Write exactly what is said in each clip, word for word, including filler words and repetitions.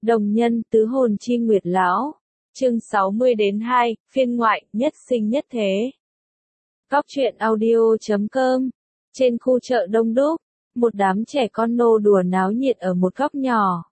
Đồng nhân tứ hồn chi nguyệt lão. Chương sáu mươi đến hai, phiên ngoại, nhất sinh nhất thế. Góc truyện audio chấm com. Trên khu chợ đông đúc, một đám trẻ con nô đùa náo nhiệt ở một góc nhỏ.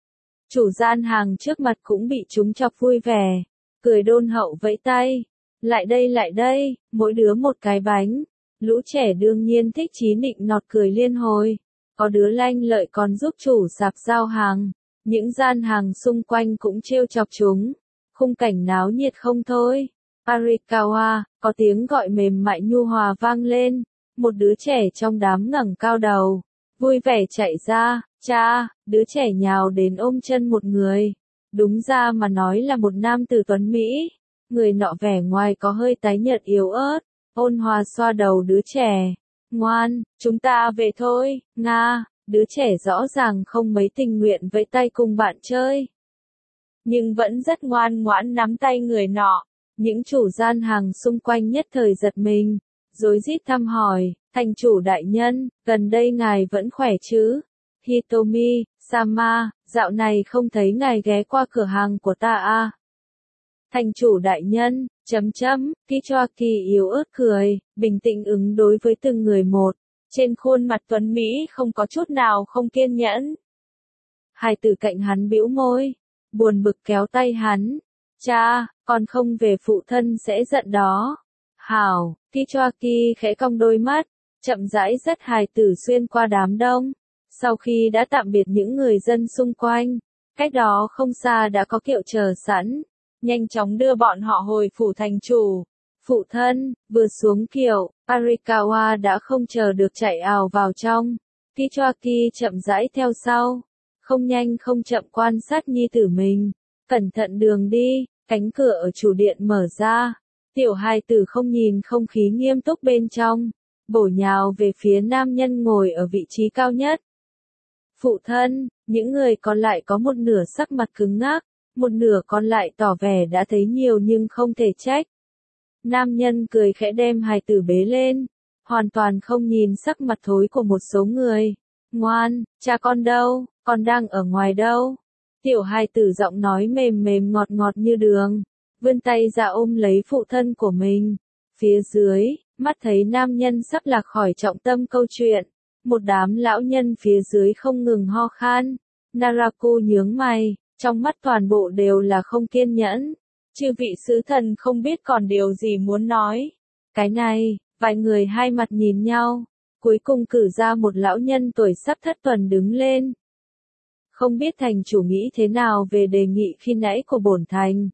Chủ gian hàng trước mặt cũng bị chúng chọc vui vẻ, cười đôn hậu vẫy tay. Lại đây lại đây, mỗi đứa một cái bánh. Lũ trẻ đương nhiên thích chí nịnh nọt cười liên hồi. Có đứa lanh lợi còn giúp chủ sạp giao hàng. Những gian hàng xung quanh cũng trêu chọc chúng. Khung cảnh náo nhiệt không thôi. Arikawa, có tiếng gọi mềm mại nhu hòa vang lên. Một đứa trẻ trong đám ngẩng cao đầu, vui vẻ chạy ra. Cha, đứa trẻ nhào đến ôm chân một người. Đúng ra mà nói là một nam tử tuấn Mỹ. Người nọ vẻ ngoài có hơi tái nhợt yếu ớt, ôn hòa xoa đầu đứa trẻ. Ngoan, chúng ta về thôi, Nga. Đứa trẻ rõ ràng không mấy tình nguyện vẫy tay cùng bạn chơi, nhưng vẫn rất ngoan ngoãn nắm tay người nọ. Những chủ gian hàng xung quanh nhất thời giật mình, rối rít thăm hỏi, thành chủ đại nhân, gần đây ngài vẫn khỏe chứ? Hitomi, Sama, dạo này không thấy ngài ghé qua cửa hàng của ta à? Thành chủ đại nhân, chấm chấm, Kichoaki yếu ớt cười, bình tĩnh ứng đối với từng người một. Trên khuôn mặt tuấn Mỹ không có chút nào không kiên nhẫn. Hai tử cạnh hắn bĩu môi, buồn bực kéo tay hắn. Cha, con không về phụ thân sẽ giận đó. Hảo, Kichoaki khẽ cong đôi mắt, chậm rãi dắt hài tử xuyên qua đám đông. Sau khi đã tạm biệt những người dân xung quanh, cách đó không xa đã có kiệu chờ sẵn, nhanh chóng đưa bọn họ hồi phủ thành chủ. Phụ thân, vừa xuống kiệu, Arikawa đã không chờ được chạy ào vào trong. Kichoaki chậm rãi theo sau, không nhanh không chậm quan sát nhi tử mình. Cẩn thận đường đi, cánh cửa ở chủ điện mở ra. Tiểu hài tử không nhìn không khí nghiêm túc bên trong, bổ nhào về phía nam nhân ngồi ở vị trí cao nhất. Phụ thân, những người còn lại có một nửa sắc mặt cứng ngắc, một nửa còn lại tỏ vẻ đã thấy nhiều nhưng không thể trách. Nam nhân cười khẽ đem hài tử bế lên, hoàn toàn không nhìn sắc mặt thối của một số người. Ngoan, cha con đâu, con đang ở ngoài đâu? Tiểu hài tử giọng nói mềm mềm ngọt ngọt như đường, vươn tay ra ôm lấy phụ thân của mình. Phía dưới, mắt thấy nam nhân sắp lạc khỏi trọng tâm câu chuyện, một đám lão nhân phía dưới không ngừng ho khan. Naraku nhướng mày, trong mắt toàn bộ đều là không kiên nhẫn. Chư vị sứ thần không biết còn điều gì muốn nói. Cái này, vài người hai mặt nhìn nhau, cuối cùng cử ra một lão nhân tuổi sắp thất tuần đứng lên. Không biết thành chủ nghĩ thế nào về đề nghị khi nãy của bổn thành.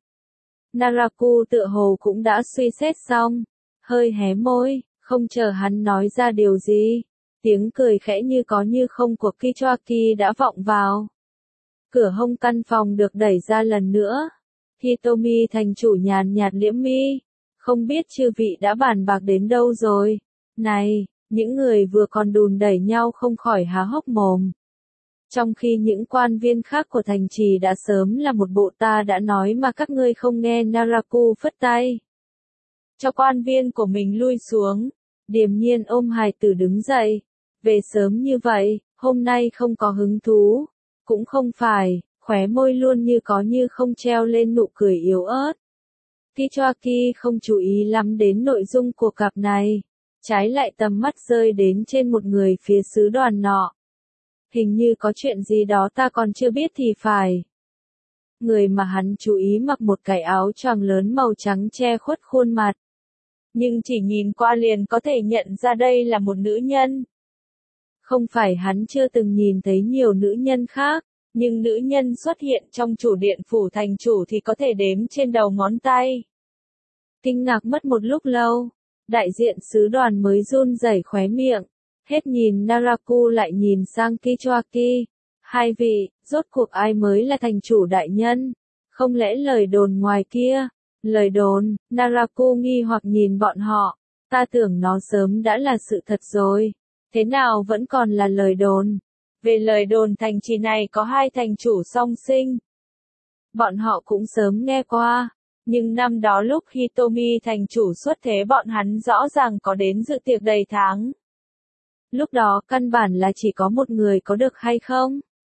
Naraku tựa hồ cũng đã suy xét xong, hơi hé môi, không chờ hắn nói ra điều gì. Tiếng cười khẽ như có như không của Kichoaki đã vọng vào. Cửa hông căn phòng được đẩy ra lần nữa. Hitomi thành chủ nhàn nhạt liễm mi. Không biết chư vị đã bàn bạc đến đâu rồi. Này, những người vừa còn đùn đẩy nhau không khỏi há hốc mồm. Trong khi những quan viên khác của thành trì đã sớm là một bộ ta đã nói mà các ngươi không nghe. Naraku phất tay, cho quan viên của mình lui xuống. Điềm nhiên ôm hài tử đứng dậy. Về sớm như vậy, hôm nay không có hứng thú. Cũng không phải, khóe môi luôn như có như không treo lên nụ cười yếu ớt. Kichoaki không chú ý lắm đến nội dung của cặp này, trái lại tầm mắt rơi đến trên một người phía sứ đoàn nọ. Hình như có chuyện gì đó ta còn chưa biết thì phải. Người mà hắn chú ý mặc một cái áo choàng lớn màu trắng che khuất khuôn mặt, nhưng chỉ nhìn qua liền có thể nhận ra đây là một nữ nhân. Không phải hắn chưa từng nhìn thấy nhiều nữ nhân khác, nhưng nữ nhân xuất hiện trong chủ điện phủ thành chủ thì có thể đếm trên đầu ngón tay. Kinh ngạc mất một lúc lâu, đại diện sứ đoàn mới run rẩy khóe miệng, hết nhìn Naraku lại nhìn sang Kichoaki. Hai vị, rốt cuộc ai mới là thành chủ đại nhân? Không lẽ lời đồn ngoài kia? Lời đồn, Naraku nghi hoặc nhìn bọn họ, ta tưởng nó sớm đã là sự thật rồi. Thế nào vẫn còn là lời đồn? Về lời đồn thành trì này có hai thành chủ song sinh. Bọn họ cũng sớm nghe qua, nhưng năm đó lúc Hitomi thành chủ xuất thế bọn hắn rõ ràng có đến dự tiệc đầy tháng. Lúc đó căn bản là chỉ có một người có được hay không?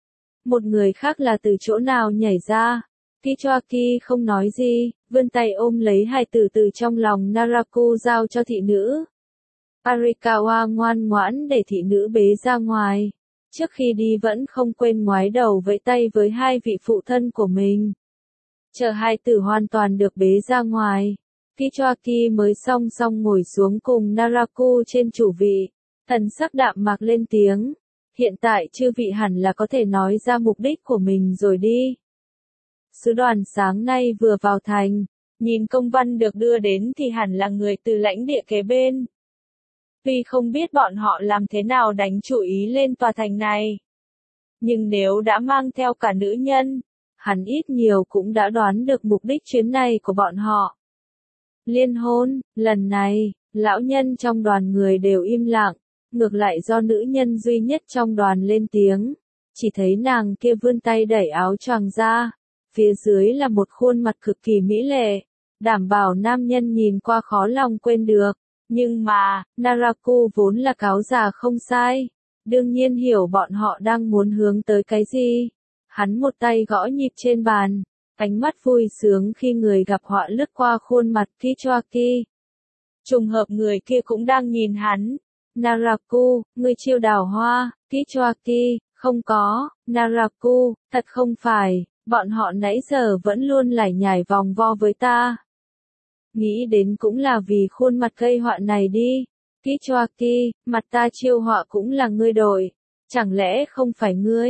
Một người khác là từ chỗ nào nhảy ra. Kichoaki không nói gì, vươn tay ôm lấy hai từ từ trong lòng Naraku giao cho thị nữ. Arikawa ngoan ngoãn để thị nữ bế ra ngoài. Trước khi đi vẫn không quên ngoái đầu vẫy tay với hai vị phụ thân của mình. Chờ hai tử hoàn toàn được bế ra ngoài, Kichoaki mới song song ngồi xuống cùng Naraku trên chủ vị. Thần sắc đạm mạc lên tiếng. Hiện tại chư vị hẳn là có thể nói ra mục đích của mình rồi đi. Sứ đoàn sáng nay vừa vào thành, nhìn công văn được đưa đến thì hẳn là người từ lãnh địa kế bên. Tuy không biết bọn họ làm thế nào đánh chủ ý lên tòa thành này, nhưng nếu đã mang theo cả nữ nhân, hắn ít nhiều cũng đã đoán được mục đích chuyến này của bọn họ. Liên hôn, lần này, lão nhân trong đoàn người đều im lặng, ngược lại do nữ nhân duy nhất trong đoàn lên tiếng. Chỉ thấy nàng kia vươn tay đẩy áo choàng ra, phía dưới là một khuôn mặt cực kỳ mỹ lệ, đảm bảo nam nhân nhìn qua khó lòng quên được. Nhưng mà, Naraku vốn là cáo già không sai, đương nhiên hiểu bọn họ đang muốn hướng tới cái gì. Hắn một tay gõ nhịp trên bàn, ánh mắt vui sướng khi người gặp họa lướt qua khuôn mặt Kichoaki. Trùng hợp người kia cũng đang nhìn hắn. Naraku, ngươi chiêu đào hoa. Kichoaki, không có. Naraku, thật không phải, bọn họ nãy giờ vẫn luôn lải nhải vòng vo với ta. Nghĩ đến cũng là vì khuôn mặt gây họa này đi. Kichoaki, mặt ta chiêu họa cũng là ngươi đổi. Chẳng lẽ không phải ngươi?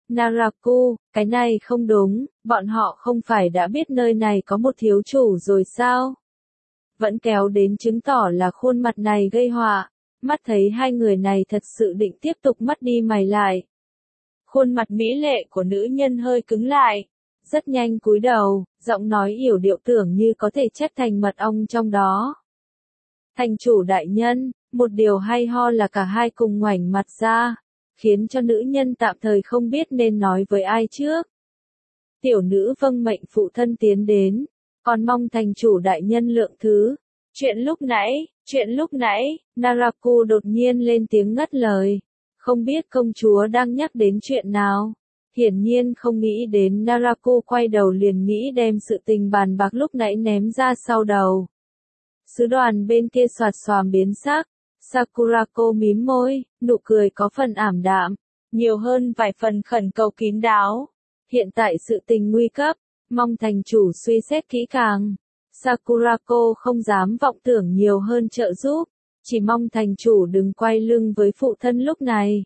Naraku, cái này không đúng, bọn họ không phải đã biết nơi này có một thiếu chủ rồi sao? Vẫn kéo đến chứng tỏ là khuôn mặt này gây họa. Mắt thấy hai người này thật sự định tiếp tục mắt đi mày lại. Khuôn mặt mỹ lệ của nữ nhân hơi cứng lại. Rất nhanh cúi đầu, giọng nói yểu điệu tưởng như có thể chất thành mật ong trong đó. Thành chủ đại nhân, một điều hay ho là cả hai cùng ngoảnh mặt ra, khiến cho nữ nhân tạm thời không biết nên nói với ai trước. Tiểu nữ vâng mệnh phụ thân tiến đến, còn mong thành chủ đại nhân lượng thứ. Chuyện lúc nãy, chuyện lúc nãy, Naraku đột nhiên lên tiếng ngắt lời. Không biết công chúa đang nhắc đến chuyện nào. Hiển nhiên không nghĩ đến Naraku quay đầu liền nghĩ đem sự tình bàn bạc lúc nãy ném ra sau đầu. Sứ đoàn bên kia xoạt xoàm biến sắc. Sakurako mím môi, nụ cười có phần ảm đạm, nhiều hơn vài phần khẩn cầu kín đáo. Hiện tại sự tình nguy cấp, mong thành chủ suy xét kỹ càng. Sakurako không dám vọng tưởng nhiều hơn trợ giúp, chỉ mong thành chủ đừng quay lưng với phụ thân lúc này.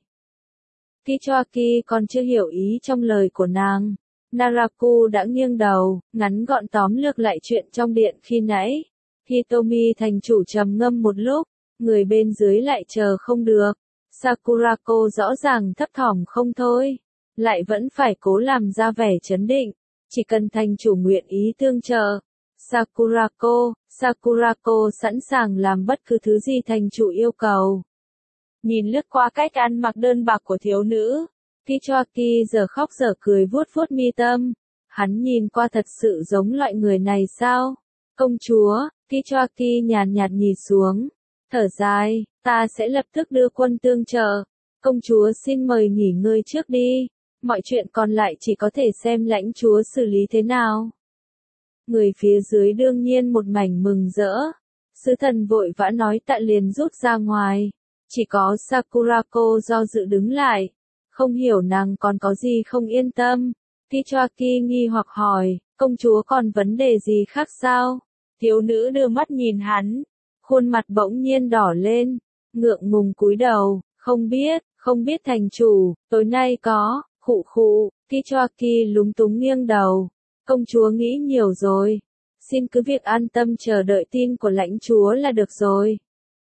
Kichoaki còn chưa hiểu ý trong lời của nàng. Naraku đã nghiêng đầu, ngắn gọn tóm lược lại chuyện trong điện khi nãy. Hitomi thành chủ trầm ngâm một lúc, người bên dưới lại chờ không được. Sakurako rõ ràng thấp thỏm không thôi, lại vẫn phải cố làm ra vẻ trấn định, chỉ cần thành chủ nguyện ý tương trợ. Sakurako, Sakurako sẵn sàng làm bất cứ thứ gì thành chủ yêu cầu. Nhìn lướt qua cách ăn mặc đơn bạc của thiếu nữ, Kichoaki giờ khóc giờ cười vuốt vuốt mi tâm. Hắn nhìn qua thật sự giống loại người này sao? Công chúa, Kichoaki nhàn nhạt nhìn xuống, thở dài, ta sẽ lập tức đưa quân tương trợ. Công chúa xin mời nghỉ ngơi trước đi, mọi chuyện còn lại chỉ có thể xem lãnh chúa xử lý thế nào. Người phía dưới đương nhiên một mảnh mừng rỡ. Sứ thần vội vã nói tạ liền rút ra ngoài. Chỉ có Sakurako do dự đứng lại. Không hiểu nàng còn có gì không yên tâm. Kichoaki nghi hoặc hỏi, công chúa còn vấn đề gì khác sao? Thiếu nữ đưa mắt nhìn hắn. Khuôn mặt bỗng nhiên đỏ lên. Ngượng ngùng cúi đầu, không biết, không biết thành chủ, tối nay có, khụ khụ. Kichoaki lúng túng nghiêng đầu. Công chúa nghĩ nhiều rồi. Xin cứ việc an tâm chờ đợi tin của lãnh chúa là được rồi.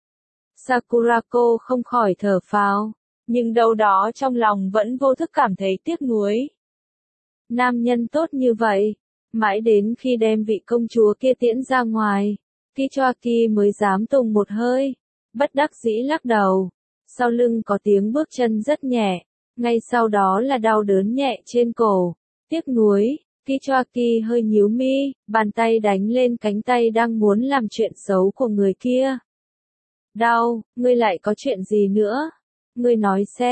Sakurako không khỏi thở phào, nhưng đâu đó trong lòng vẫn vô thức cảm thấy tiếc nuối. Nam nhân tốt như vậy, mãi đến khi đem vị công chúa kia tiễn ra ngoài, Kichoaki mới dám tùng một hơi, bất đắc dĩ lắc đầu. Sau lưng có tiếng bước chân rất nhẹ, ngay sau đó là đau đớn nhẹ trên cổ. Tiếc nuối. Kichoaki hơi nhíu mi, bàn tay đánh lên cánh tay đang muốn làm chuyện xấu của người kia. Đau, ngươi lại có chuyện gì nữa? Ngươi nói xem.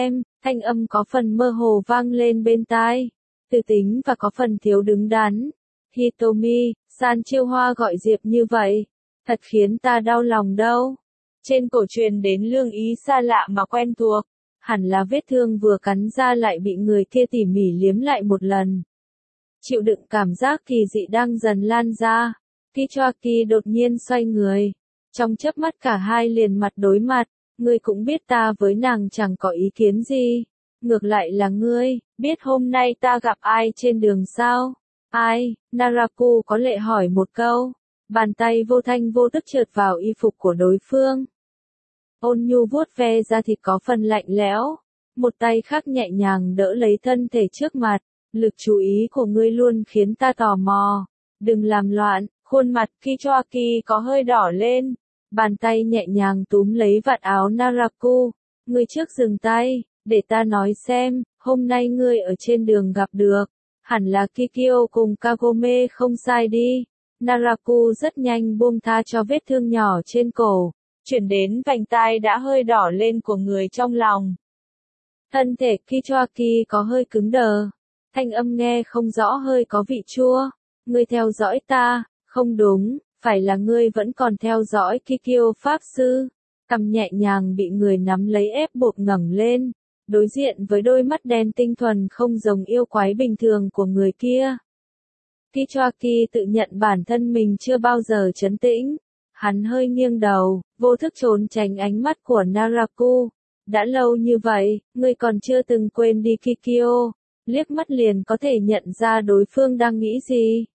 Thanh âm có phần mơ hồ vang lên bên tai, từ tính và có phần thiếu đứng đắn. Hitomi, San Chiêu Hoa gọi Diệp như vậy, thật khiến ta đau lòng đâu. Trên cổ truyền đến lương ý xa lạ mà quen thuộc, hẳn là vết thương vừa cắn ra lại bị người kia tỉ mỉ liếm lại một lần. Chịu đựng cảm giác kỳ dị đang dần lan ra, Kichoaki đột nhiên xoay người. Trong chớp mắt cả hai liền mặt đối mặt, ngươi cũng biết ta với nàng chẳng có ý kiến gì. Ngược lại là ngươi, biết hôm nay ta gặp ai trên đường sao? Ai? Naraku có lệ hỏi một câu. Bàn tay vô thanh vô tức trượt vào y phục của đối phương. Ôn nhu vuốt ve da thịt có phần lạnh lẽo. Một tay khác nhẹ nhàng đỡ lấy thân thể trước mặt. Lực chú ý của ngươi luôn khiến ta tò mò. Đừng làm loạn, khuôn mặt Kichoaki có hơi đỏ lên. Bàn tay nhẹ nhàng túm lấy vạt áo Naraku. Ngươi trước dừng tay, để ta nói xem, hôm nay ngươi ở trên đường gặp được. Hẳn là Kikyo cùng Kagome không sai đi. Naraku rất nhanh buông tha cho vết thương nhỏ trên cổ, chuyển đến vành tai đã hơi đỏ lên của người trong lòng. Thân thể Kichoaki có hơi cứng đờ, thanh âm nghe không rõ hơi có vị chua. Ngươi theo dõi ta, không đúng, phải là ngươi vẫn còn theo dõi Kikyo Pháp Sư. Cằm nhẹ nhàng bị người nắm lấy ép buộc ngẩng lên, đối diện với đôi mắt đen tinh thuần không giống yêu quái bình thường của người kia. Kichoaki tự nhận bản thân mình chưa bao giờ trấn tĩnh. Hắn hơi nghiêng đầu, vô thức trốn tránh ánh mắt của Naraku. Đã lâu như vậy, ngươi còn chưa từng quên đi Kikyo. Liếc mắt liền có thể nhận ra đối phương đang nghĩ gì.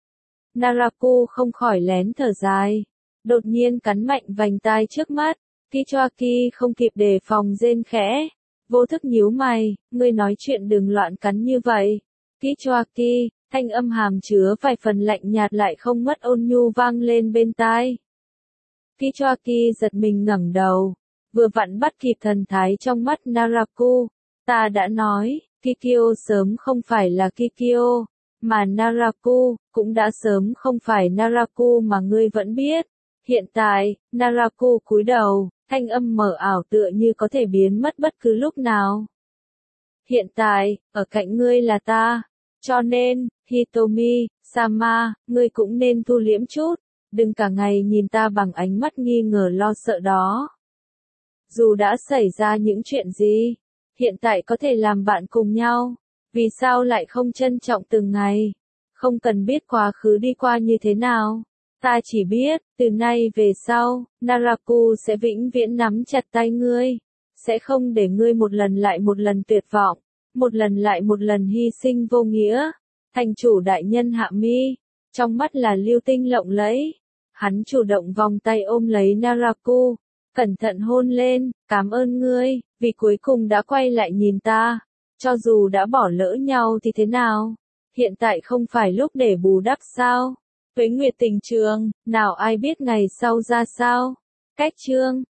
Naraku không khỏi lén thở dài. Đột nhiên cắn mạnh vành tai trước mắt. Kichoaki không kịp đề phòng rên khẽ. Vô thức nhíu mày, ngươi nói chuyện đừng loạn cắn như vậy. Kichoaki, thanh âm hàm chứa vài phần lạnh nhạt lại không mất ôn nhu vang lên bên tai. Kichoaki giật mình ngẩng đầu, vừa vặn bắt kịp thần thái trong mắt Naraku. Ta đã nói, Kikyo sớm không phải là Kikyo, mà Naraku cũng đã sớm không phải Naraku mà ngươi vẫn biết. Hiện tại, Naraku cúi đầu, thanh âm mờ ảo tựa như có thể biến mất bất cứ lúc nào. Hiện tại, ở cạnh ngươi là ta, cho nên, Hitomi, Sama, ngươi cũng nên thu liễm chút, đừng cả ngày nhìn ta bằng ánh mắt nghi ngờ lo sợ đó. Dù đã xảy ra những chuyện gì, hiện tại có thể làm bạn cùng nhau, vì sao lại không trân trọng từng ngày, không cần biết quá khứ đi qua như thế nào. Ta chỉ biết, từ nay về sau, Naraku sẽ vĩnh viễn nắm chặt tay ngươi, sẽ không để ngươi một lần lại một lần tuyệt vọng, một lần lại một lần hy sinh vô nghĩa. Thành chủ đại nhân Hạ Mi, trong mắt là lưu tinh lộng lẫy, hắn chủ động vòng tay ôm lấy Naraku, cẩn thận hôn lên, cảm ơn ngươi, vì cuối cùng đã quay lại nhìn ta, cho dù đã bỏ lỡ nhau thì thế nào, hiện tại không phải lúc để bù đắp sao? Với Nguyệt Tình Trường, nào ai biết ngày sau ra sao? Cách chương